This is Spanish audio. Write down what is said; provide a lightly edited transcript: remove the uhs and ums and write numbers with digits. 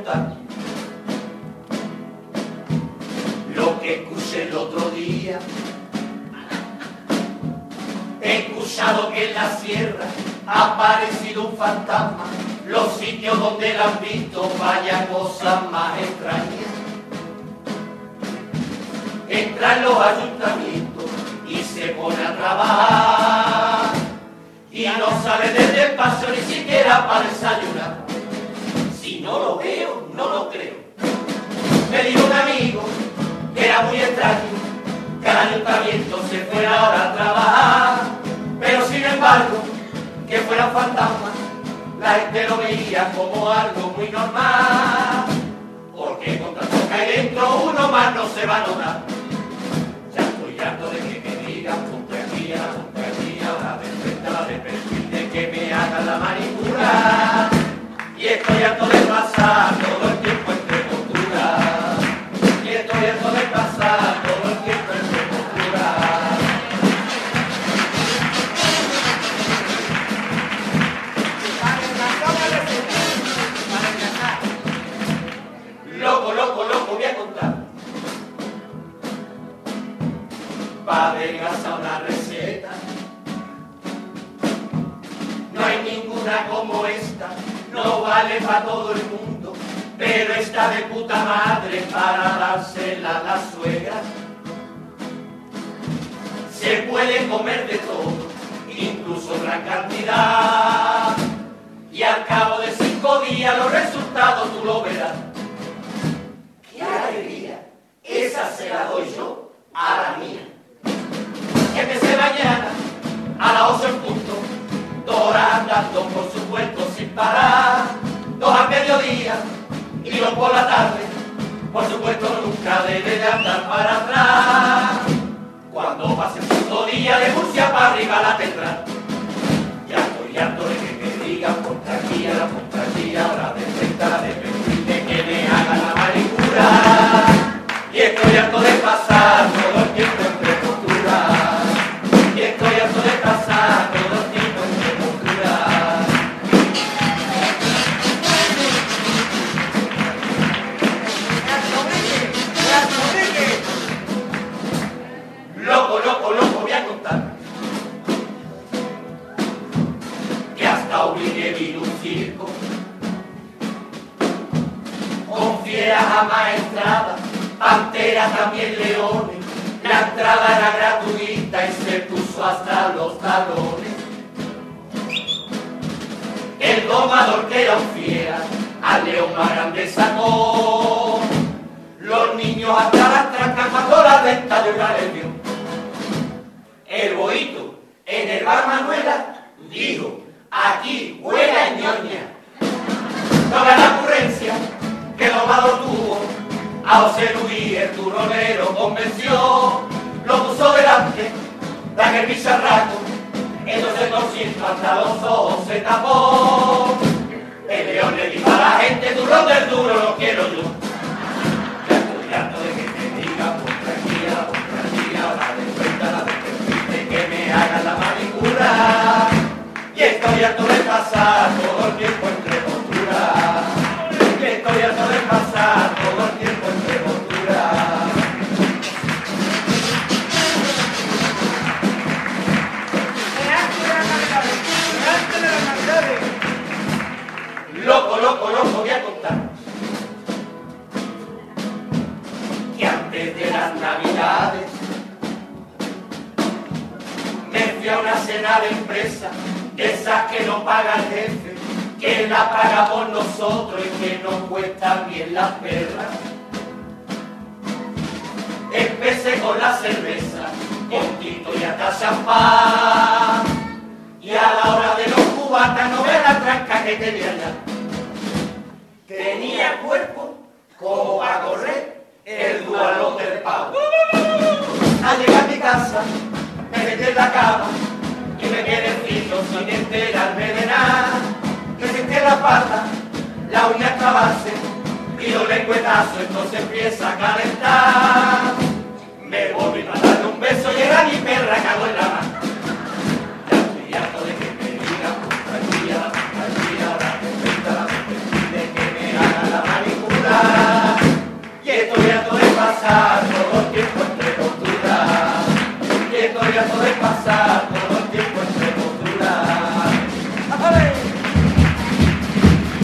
contar lo que escuché el otro día. He escuchado que en la sierra ha aparecido un fantasma, los sitios donde la han visto, vaya cosas más extrañas. Entra en los ayuntamientos y se pone a trabajar y no sale del despacho ni siquiera para desayunar. Si no lo veo, no lo creo. Me dijo un amigo que era muy extraño que al ayuntamiento se fuera ahora a trabajar, pero sin embargo, que fuera un fantasma, la gente lo veía como algo muy normal, porque con tanto que hay dentro uno más no se va a notar. Ya estoy harto de que me digan ponte aquí, ahora de frente, la de perfil, de que me hagan la manicura, y estoy harto de pasar todo el tiempo entre posturas, y estoy harto de pasar todo el tiempo entre posturas. Loco, voy a contar. Pa' adelgazar una receta, no hay ninguna como esta, no vale para todo el mundo, pero está de puta madre para dársela a la suegra. Se puede comer de todo, incluso gran cantidad, y al cabo de 5 días los resultados tú lo verás. ¡Qué alegría! Esa se la doy yo a la mía. Que empecé mañana a las 8 en punto, 2 horas andando por supuesto sin parar, 2 al mediodía y 2 por la tarde, por supuesto nunca debe de andar para atrás. Cuando pase el 5 día de Murcia para arriba la tendrá. Ya estoy harto de que me digan ponte aquí, ahora de frente, la de perfil, de que me hagan la manicura, y estoy harto de pasar todo el tiempo entre posturas, y estoy harto de pasar todo el tiempo entre posturas. Loco, voy a contar que hasta obligué vino un circo con fieras amaestradas, panteras, también leones. La entrada era gratuita y se puso hasta los talones. El domador, que era un fiera, al león más grande sacó. Los niños hasta las trancas cuando la venta de una les dio. El bohito en el bar Manuela dijo: aquí huele a ñoña. Toda la ocurrencia que el domador tuvo, a José Luis el turronero convenció, lo puso delante de aquel bicharraco, entonces por ciento hasta los ojos se tapó. El león le dijo a la gente: turrón del duro lo quiero yo. Ya estoy harto de que me digan ponte aquí, ahora de frente, la de perfil, de que me hagan la manicura, y estoy harto de pasar todo el tiempo entre posturas, y estoy harto de pasar todo el tiempo entre posturas. Loco, voy a contar que antes de las navidades me fui a una cena de empresa, de esas que no paga el jefe, que la paga por nosotros y que nos cuesta bien las perras. Empecé con la cerveza, con tito y hasta champán, y a la hora de los cubatas no ve la tranca que tenía ya. Tenía cuerpo como para correr el dualón del pavo. Al llegar a mi casa, me metí en la cama y me quedé frito sin enterarme de nada. Me senté en la pata, la uña clavarse y los lengüetazos, entonces empieza a calentar. Me volví a darle un beso y era mi perra, cagó en la mano. Ya estoy harto de que me digan ponte aquí, ahora de frente, la de perfil, de que me hagan la manicura. historia todo es pasado.